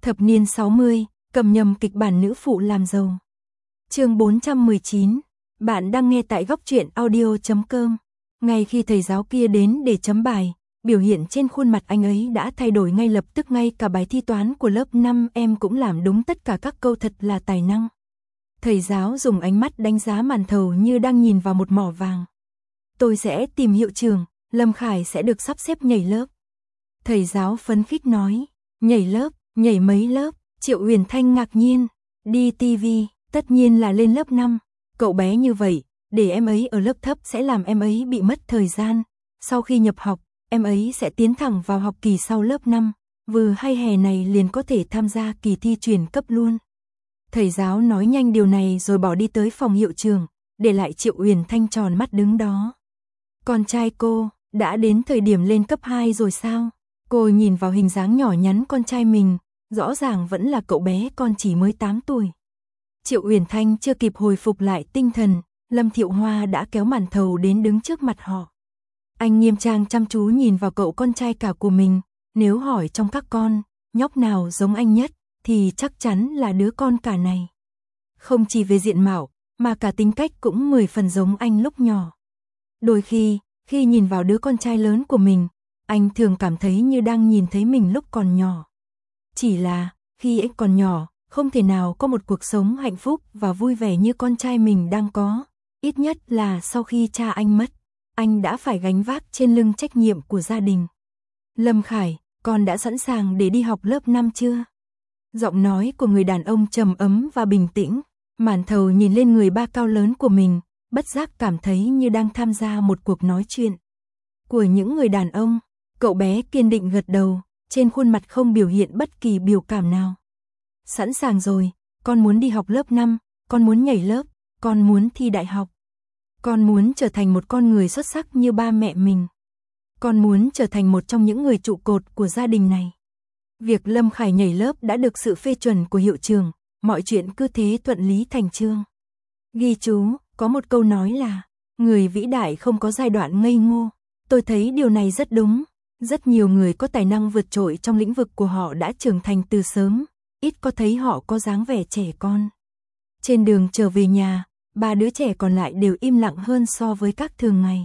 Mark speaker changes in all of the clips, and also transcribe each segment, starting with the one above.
Speaker 1: Thập niên 60, cầm nhầm kịch bản nữ phụ làm giàu. Chương 419, bạn đang nghe tại góc truyện audio.com. Ngay khi thầy giáo kia đến để chấm bài, biểu hiện trên khuôn mặt anh ấy đã thay đổi ngay lập tức, ngay cả bài thi toán của lớp 5 em cũng làm đúng tất cả các câu, thật là tài năng. Thầy giáo dùng ánh mắt đánh giá Màn Thầu như đang nhìn vào một mỏ vàng. Tôi sẽ tìm hiệu trưởng, Lâm Khải sẽ được sắp xếp nhảy lớp. Thầy giáo phấn khích nói, nhảy lớp, nhảy mấy lớp? Triệu Huyền Thanh ngạc nhiên, đi TV, tất nhiên là lên lớp 5, cậu bé như vậy, để em ấy ở lớp thấp sẽ làm em ấy bị mất thời gian, sau khi nhập học, em ấy sẽ tiến thẳng vào học kỳ sau lớp 5, vừa hay hè này liền có thể tham gia kỳ thi chuyển cấp luôn. Thầy giáo nói nhanh điều này rồi bỏ đi tới phòng hiệu trưởng, để lại Triệu Huyền Thanh tròn mắt đứng đó. Con trai cô, đã đến thời điểm lên cấp 2 rồi sao? Cô nhìn vào hình dáng nhỏ nhắn con trai mình, rõ ràng vẫn là cậu bé con chỉ mới 8 tuổi. Triệu Huyền Thanh chưa kịp hồi phục lại tinh thần, Lâm Thiệu Hoa đã kéo Màn Thầu đến đứng trước mặt họ. Anh nghiêm trang chăm chú nhìn vào cậu con trai cả của mình, nếu hỏi trong các con, nhóc nào giống anh nhất, thì chắc chắn là đứa con cả này. Không chỉ về diện mạo, mà cả tính cách cũng 10 phần giống anh lúc nhỏ. Đôi khi nhìn vào đứa con trai lớn của mình, anh thường cảm thấy như đang nhìn thấy mình lúc còn nhỏ. Chỉ là, khi anh còn nhỏ, không thể nào có một cuộc sống hạnh phúc và vui vẻ như con trai mình đang có. Ít nhất là sau khi cha anh mất, anh đã phải gánh vác trên lưng trách nhiệm của gia đình. Lâm Khải, con đã sẵn sàng để đi học lớp 5 chưa? Giọng nói của người đàn ông trầm ấm và bình tĩnh. Màn Thầu nhìn lên người ba cao lớn của mình, bất giác cảm thấy như đang tham gia một cuộc nói chuyện của những người đàn ông. Cậu bé kiên định gật đầu, trên khuôn mặt không biểu hiện bất kỳ biểu cảm nào. Sẵn sàng rồi, con muốn đi học lớp 5, con muốn nhảy lớp, con muốn thi đại học. Con muốn trở thành một con người xuất sắc như ba mẹ mình. Con muốn trở thành một trong những người trụ cột của gia đình này. Việc Lâm Khải nhảy lớp đã được sự phê chuẩn của hiệu trưởng, mọi chuyện cứ thế thuận lý thành chương. Ghi chú, có một câu nói là, người vĩ đại không có giai đoạn ngây ngô. Tôi thấy điều này rất đúng. Rất nhiều người có tài năng vượt trội trong lĩnh vực của họ đã trưởng thành từ sớm, ít có thấy họ có dáng vẻ trẻ con. Trên đường trở về nhà, ba đứa trẻ còn lại đều im lặng hơn so với các thường ngày.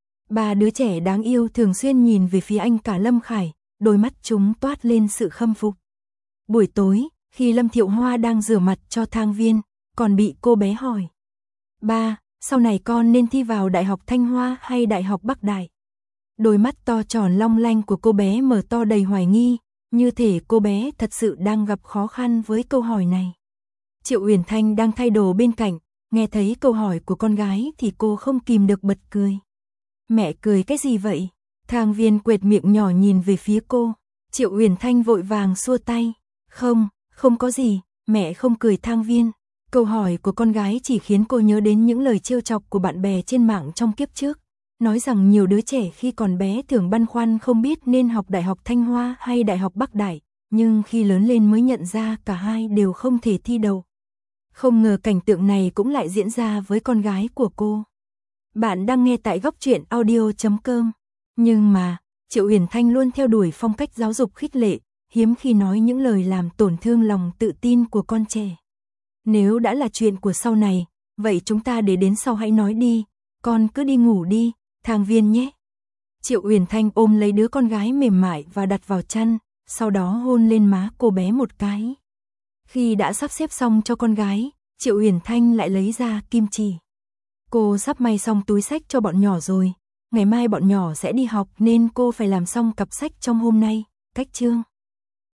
Speaker 1: Ba đứa trẻ đáng yêu thường xuyên nhìn về phía anh cả Lâm Khải, đôi mắt chúng toát lên sự khâm phục. Buổi tối, khi Lâm Thiệu Hoa đang rửa mặt cho Thang Viên, còn bị cô bé hỏi. Ba, sau này con nên thi vào Đại học Thanh Hoa hay Đại học Bắc Đại? Đôi mắt to tròn long lanh của cô bé mở to đầy hoài nghi, như thể cô bé thật sự đang gặp khó khăn với câu hỏi này. Triệu Huyền Thanh đang thay đồ bên cạnh, nghe thấy câu hỏi của con gái thì cô không kìm được bật cười. Mẹ cười cái gì vậy? Thang Viên quệt miệng nhỏ nhìn về phía cô. Triệu Huyền Thanh vội vàng xua tay. Không có gì, mẹ không cười. Thang Viên. Câu hỏi của con gái chỉ khiến cô nhớ đến những lời trêu chọc của bạn bè trên mạng trong kiếp trước. Nói rằng nhiều đứa trẻ khi còn bé thường băn khoăn không biết nên học Đại học Thanh Hoa hay Đại học Bắc Đại, nhưng khi lớn lên mới nhận ra cả hai đều không thể thi đậu. Không ngờ cảnh tượng này cũng lại diễn ra với con gái của cô. Bạn đang nghe tại góc truyện audio.com. Nhưng mà, Triệu Huyền Thanh luôn theo đuổi phong cách giáo dục khích lệ, hiếm khi nói những lời làm tổn thương lòng tự tin của con trẻ. Nếu đã là chuyện của sau này, vậy chúng ta để đến sau hãy nói đi, con cứ đi ngủ đi, Thang Viên nhé. Triệu Huyền Thanh ôm lấy đứa con gái mềm mại và đặt vào chăn, sau đó hôn lên má cô bé một cái. Khi đã sắp xếp xong cho con gái, Triệu Huyền Thanh lại lấy ra kim chỉ. Cô sắp may xong túi xách cho bọn nhỏ rồi, ngày mai bọn nhỏ sẽ đi học nên cô phải làm xong cặp sách trong hôm nay, cách chương.